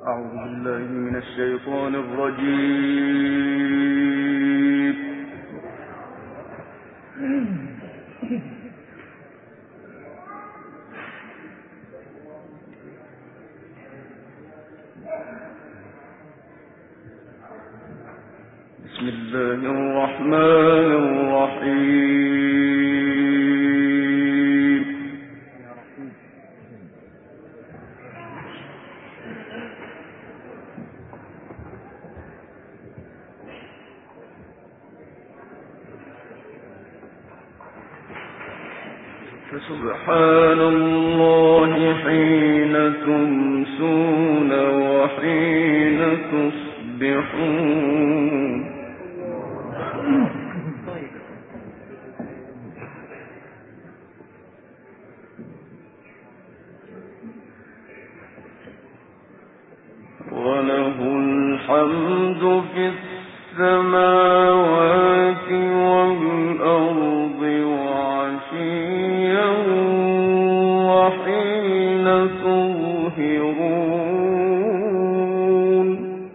أعوذ بالله من الشيطان الرجيم. بسم الله الرحمن الرحيم. فسبحان الله حين تمسون وحين تصبحون. وله الحمد في السماوات والأرض وعشيا وحين تظهرون.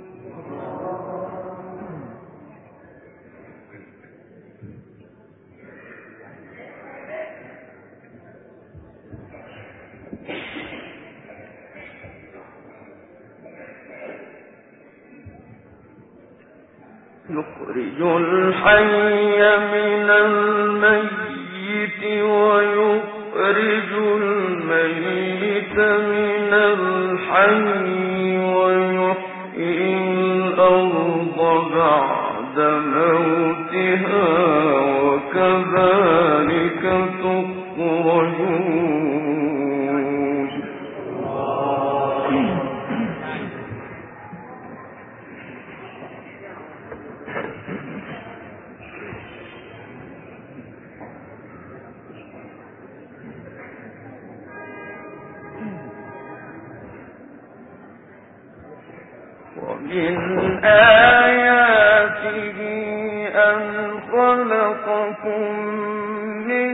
يخرج الحي من الميت ويخرج الميت من الحي ويحيي الأرض بعد موتها وكذلك تخرجون. ومن آياته أن خلقكم من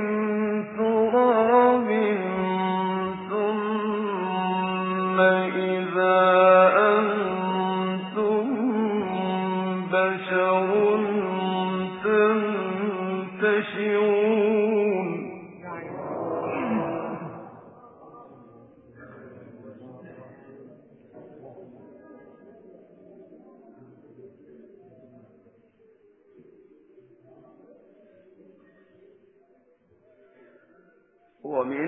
تراب ثم إذا أنتم بشر تنتشرون. ومن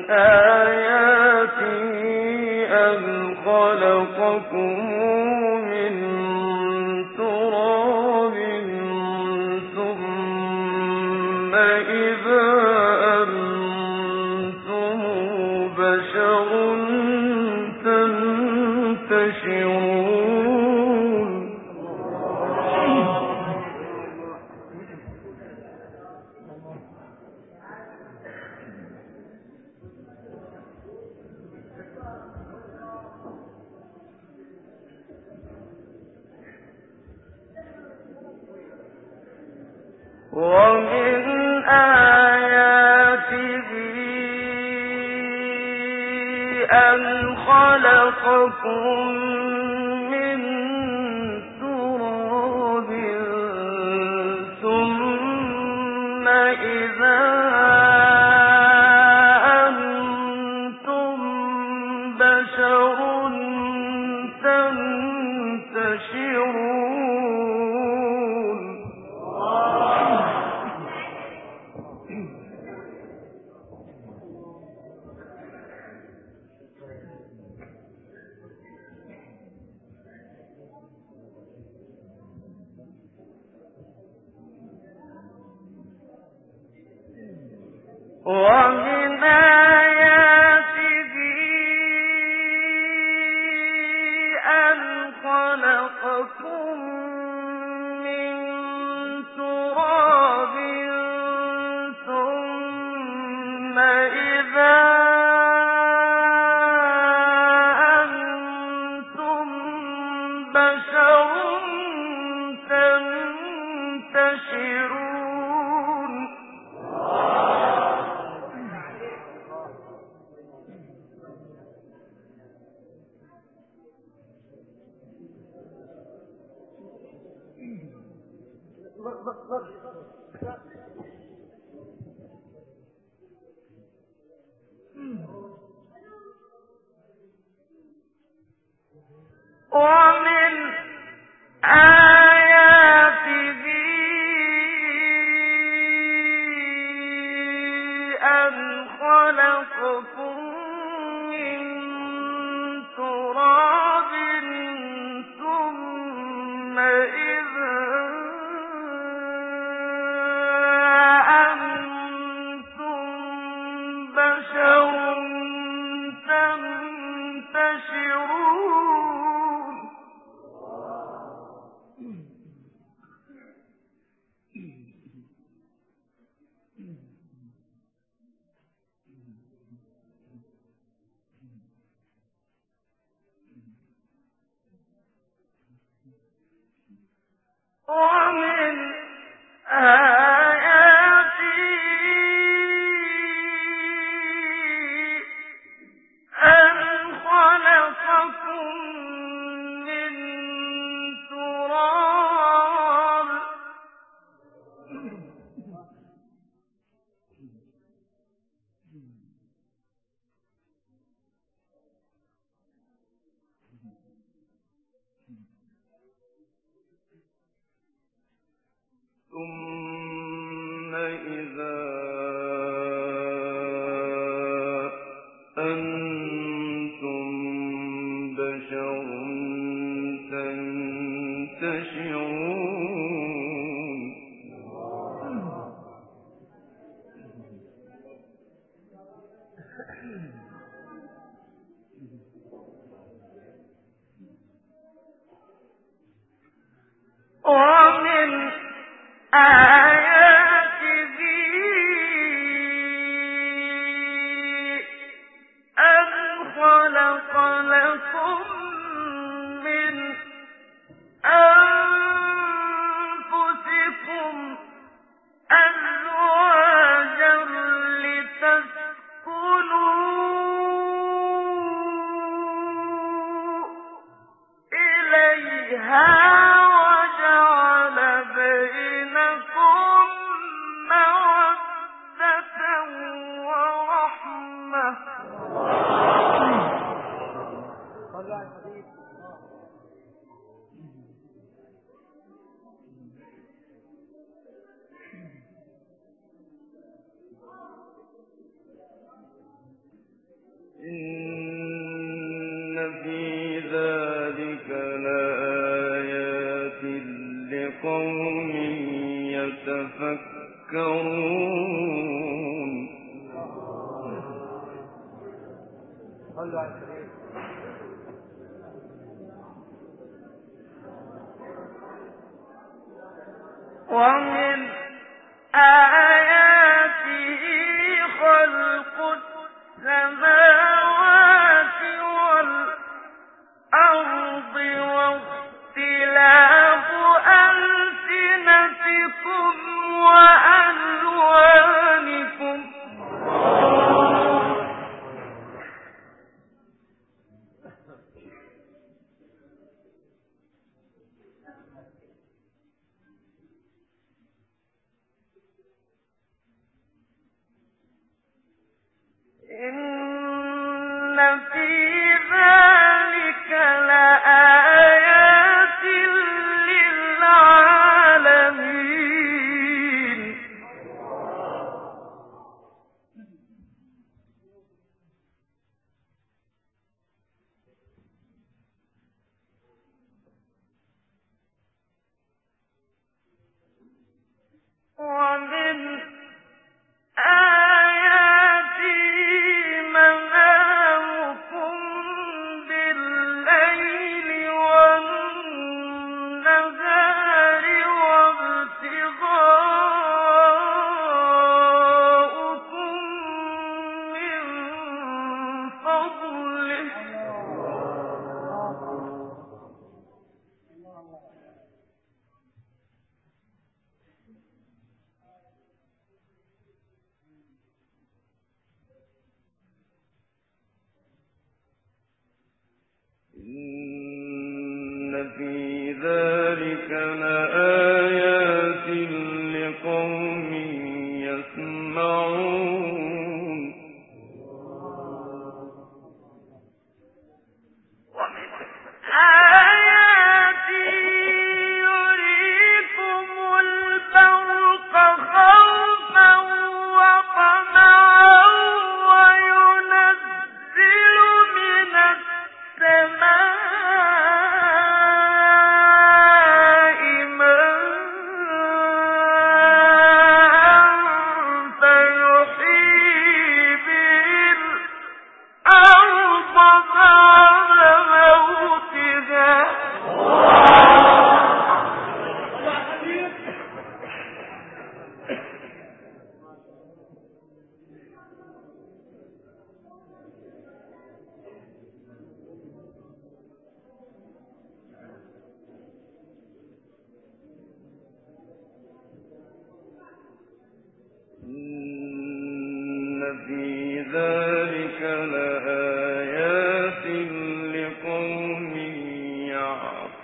آياته أن خلقكم من تراب ثم إذا أنتم بشر تنتشرون. ومن آياته أن خلقكم من تراب ثم إذا أنتم بشر تنتشرون. ومن آياته أن خلقكم من تراب ثم إذا أنتم بشر تنتشرون. ومن آياته أن خلقكم من تراب ثم إذا أنتم بشر تنتشرون ومن آياته أن خلقكم من تراب ثم إذا أنتم بشر تنتشرون ومن آياته أن خلق لكم من أنفسكم أزواجا لتسكنوا إليها وجعل بينكم مودة ورحمة إن في ذلك لآيات لقوم يتفكرون ومن آياته خلق السماوات والأرض واختلاف ألسنتكم وألوانكم إن في ذلك لآيات للعالمين ومن آياته منامكم بالليل والنهار وابتغاؤكم من فضله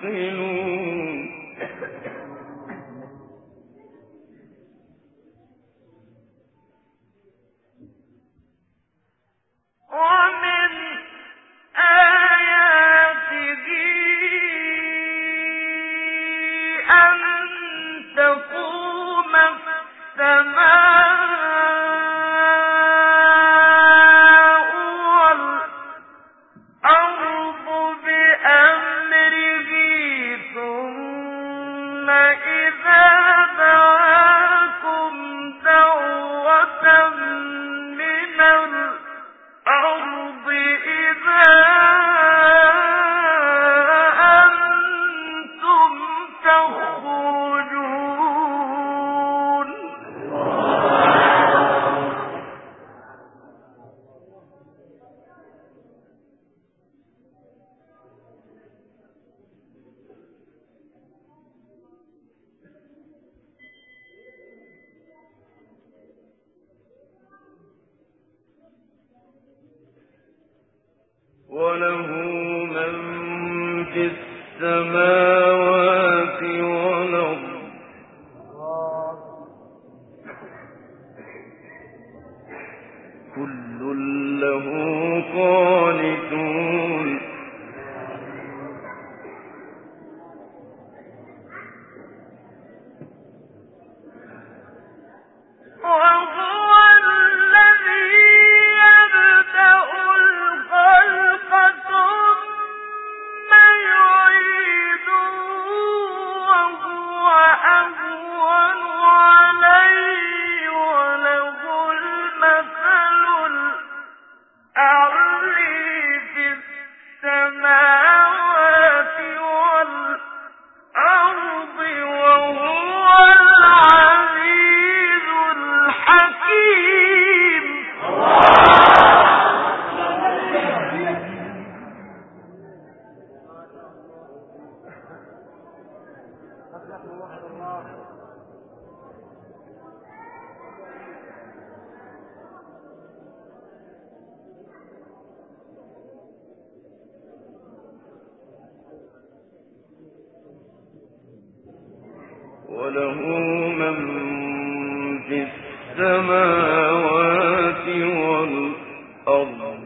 تعقلون ومن آياته أن تقوم السماء والأرض بأمره ثم إذا دعاكم دعوة من الأرض إذا أنتم تخرجون وله من في السماوات والأرض كل له قانتون وهو الذي يبدأ الخلق ثم يعيده وهو أهون عليه وله المثل الأعلى في السماوات والأرض وهو العزيز الحكيم وله من في السماوات والأرض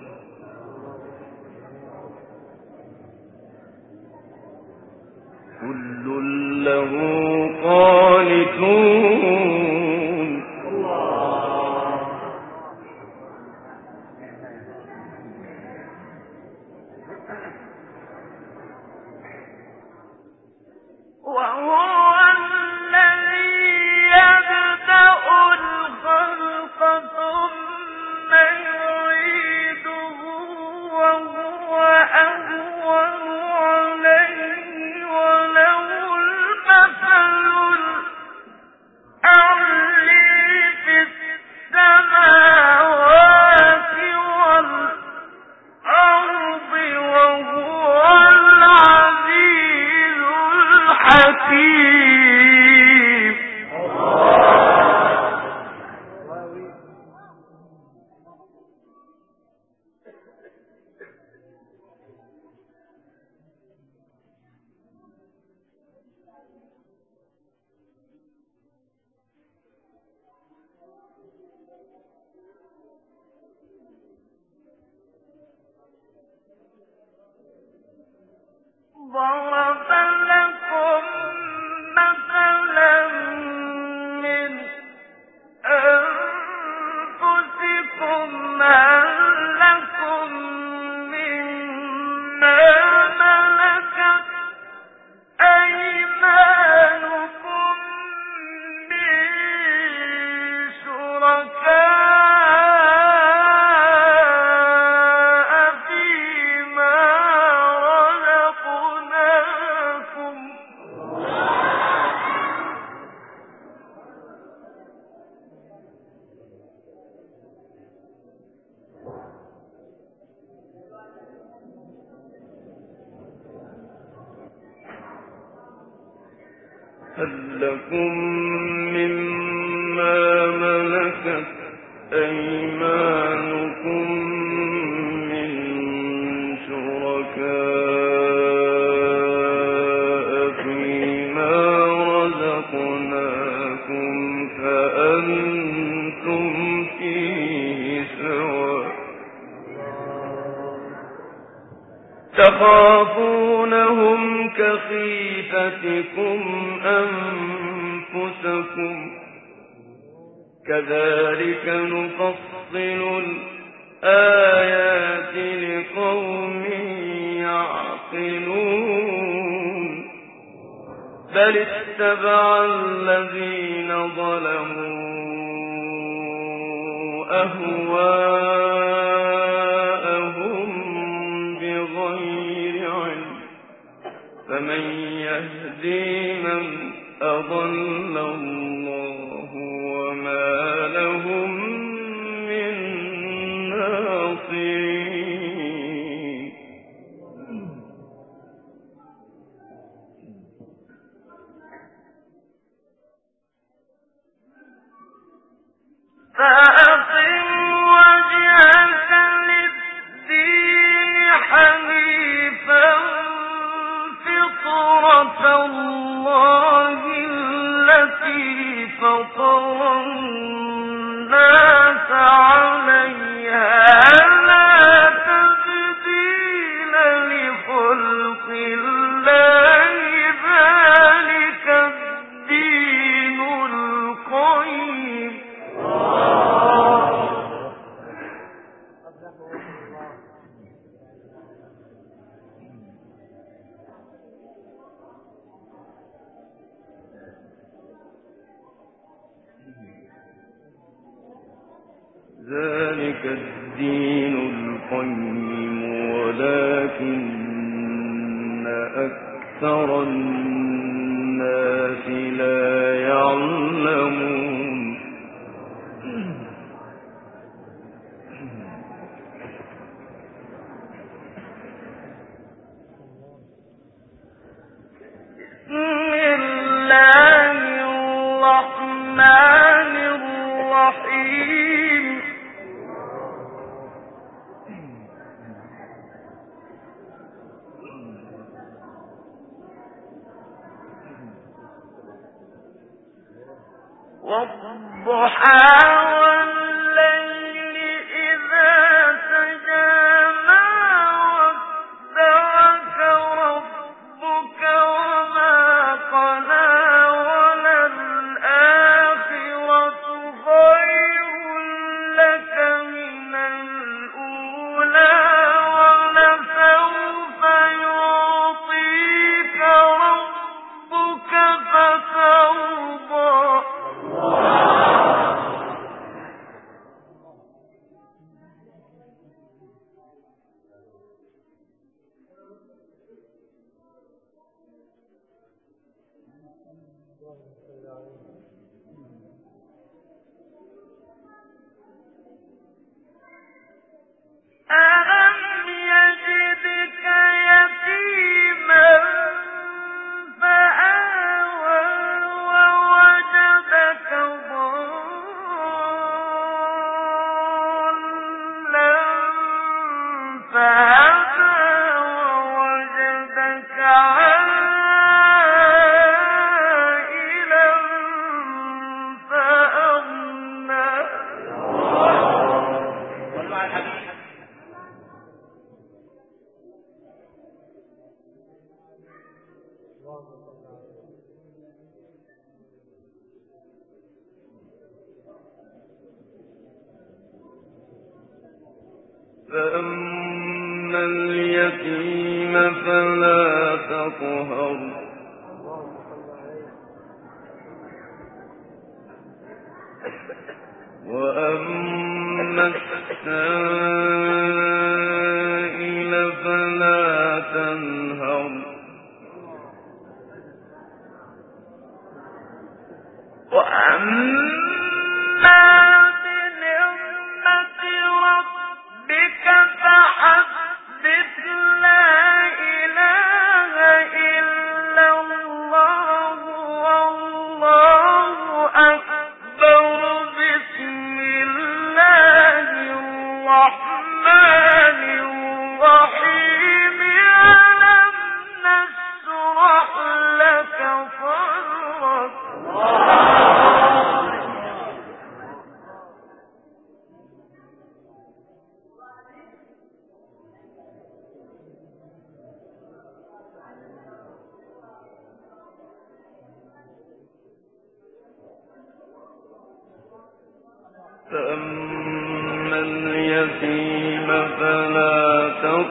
كل له قانتون وهو الذي يبدأ الخلق ثم يعيده وهو أهون عليه وله المثل الأعلى في السماوات والأرض وهو العزيز الحكيم ضرب لكم مثلا من أنفسكم هل لكم مما ملكت أيمانكم من شركاء فيما رزقناكم هل لكم مما ملكت أيمانكم من شركاء تخافونهم كخيفتكم أنفسكم كذلك نفصل الآيات لقوم يعقلون بل اتبع الذين ظلموا أهواءهم بغير علم فمن يهدي من أضل الله وما لهم من ناصرين فأقم وجهك للدين حنيفا فطرة الله التي فطر الناس عليها لا تبديل لخلق الله ذلك الدين القيم ذلك الدين القيم ولكن أكثر الناس لا يعلمون بسم الله الرحمن الرحيم والضحى والليل إذا سجى ما ودعك ربك وما قلى وللآخرة خير لك من الأولى ولسوف يعطيك ربك فترضى ألم يجدك يتيما فآوى ووجدك ضالا فهدى ووجدك عائلا فأغنى فأما اليتيم فلا تقهر وأما السائل فلا تنهر وأما بنعمة ربك فحدث لا إله إلا الله والله أكبر بسم الله الرحمن الرحيم ألم نشرح لك صدرك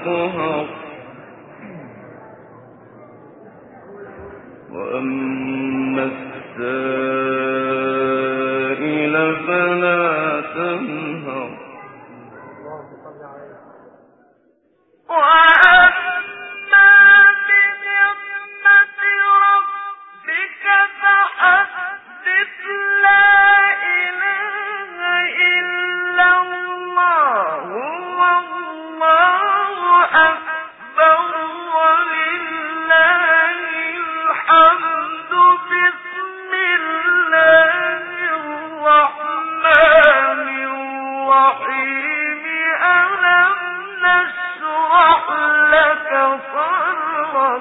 تقهر وأما السائل فلا تنهر وأما بنعمة ربك فحدث لا إله إلا الله والله أكبر ولله الحمد بسم الله الرحمن الرحيم ألم نشرح لك صدرك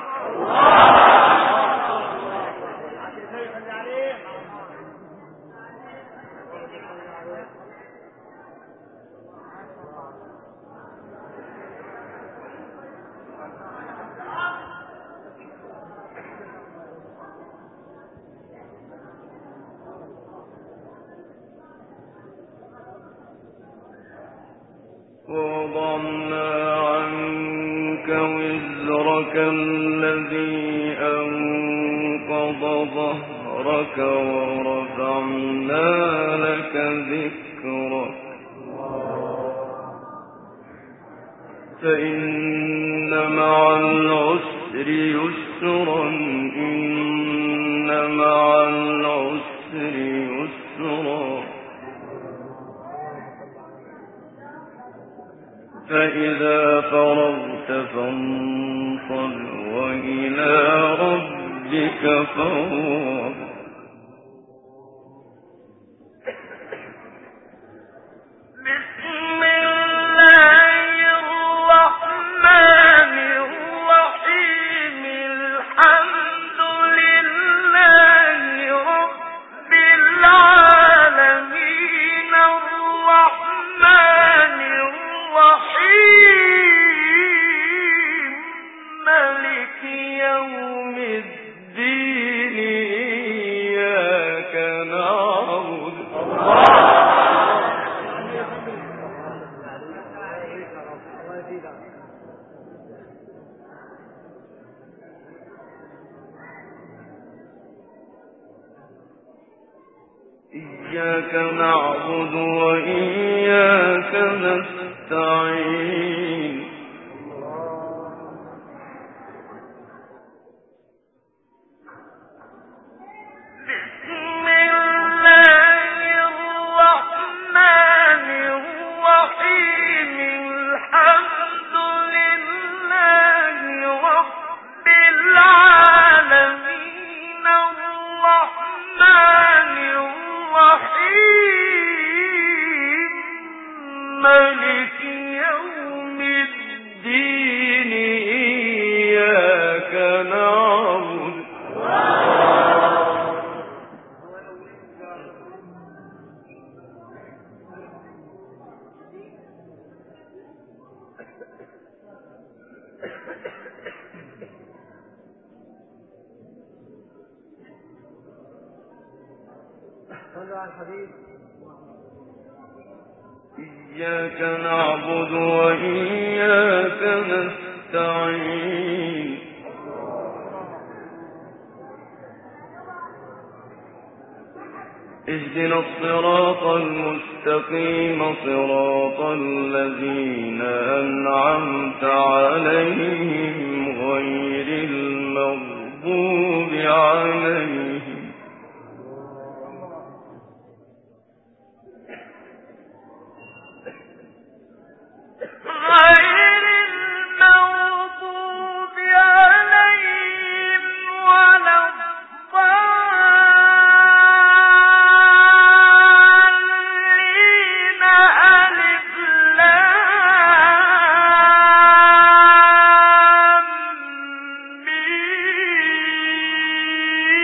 ووضعنا عنك وزرك الذي أنقض ظهرك ورفعنا لك ذكرك فإن مع العسر يسرا إن مع العسر يسرا فإذا فرغت فانصب وإلى ربك فارغب بسم الله الرحمن الرحيم الحمد لله رب العالمين الرحمن الرحيم مالك يوم الدين إياك نعبد إياك نعبد وإياك نستعين بسم الله الرحمن الرحيم الحمد لله رب العالمين الرحمن الرحيم مالك يوم الدين إياك نعبد إياك نعبد وإياك نستعين اهدنا الصراط المستقيم صراط الذين أنعمت عليهم غير المغضوب عليهم غير المغضوب عليهم ولا الضالين ألف لام ميم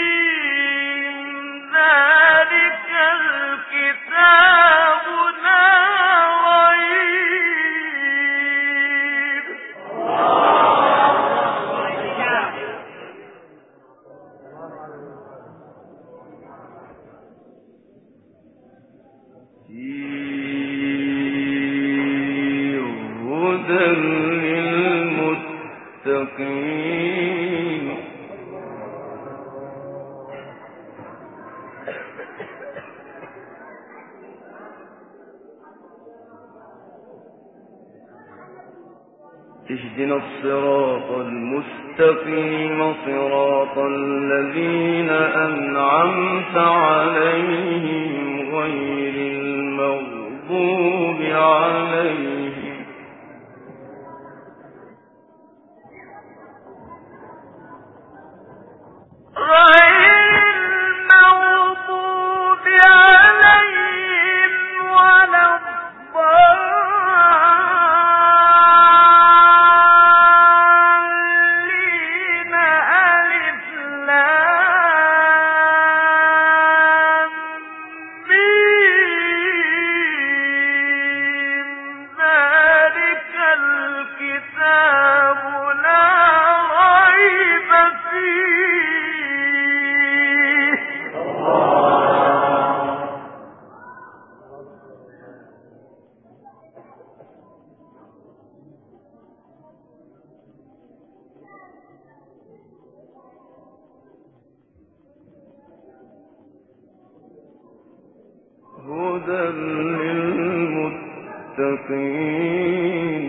اهدنا الصراط المستقيم صراط الذين أنعمت عليهم غير المغضوب عليهم ولا هدى للمتقين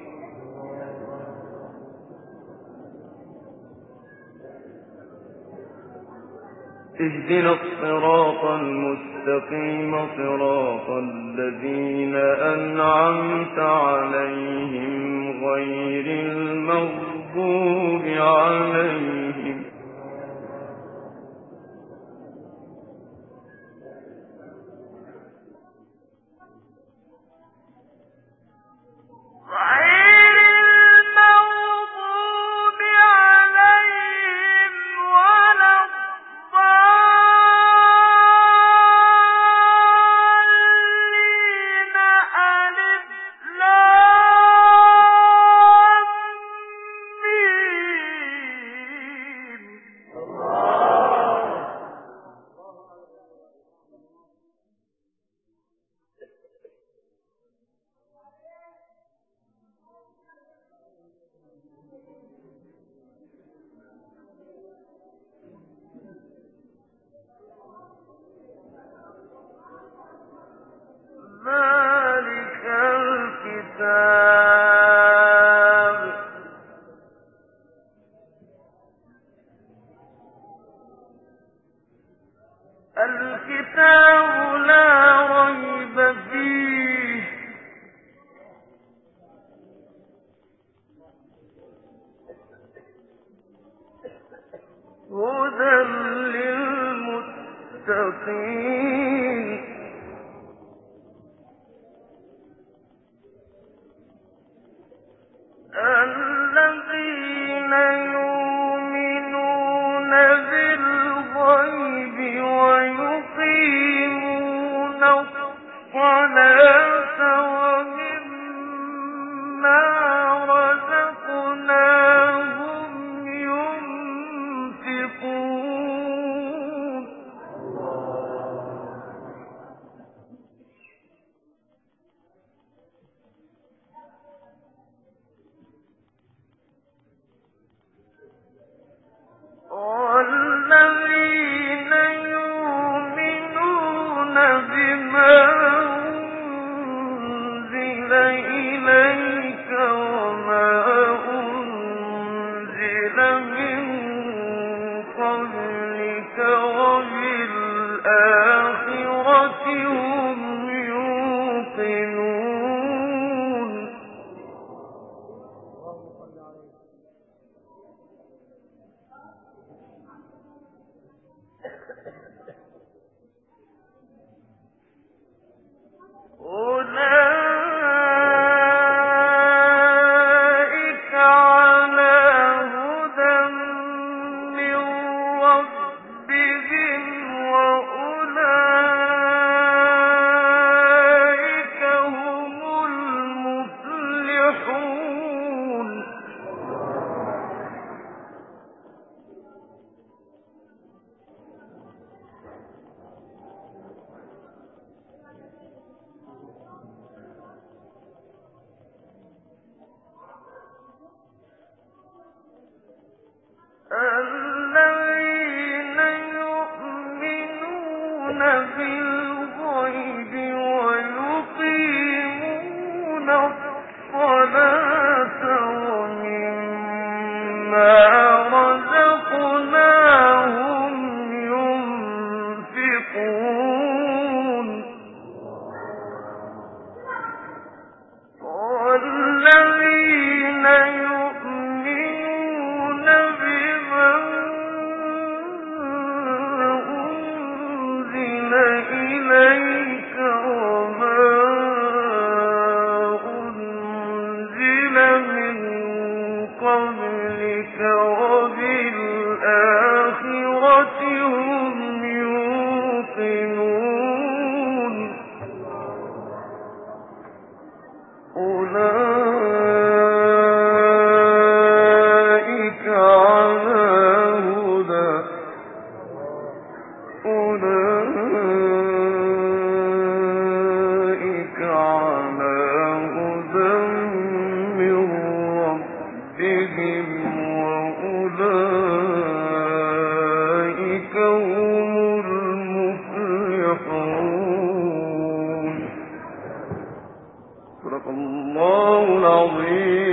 اهدنا الصراط المستقيم صراط الذين أنعمت عليهم غير المغضوب عليهم ذلك الكتاب لا ريب فيه هدى للمتقين الذين يؤمنون بالغيب ويقيمون الصلاة ومما رزقناهم ينفقون والذين يؤمنون بما أنزل إليك وما أنزل من قبلك وبالآخرة هم يوقنون أولئك على هدى من ربهم وأولئك هم المفلحون الذين يؤمنون بالغيب ويقيمون الصلاة صدق الله العظيم.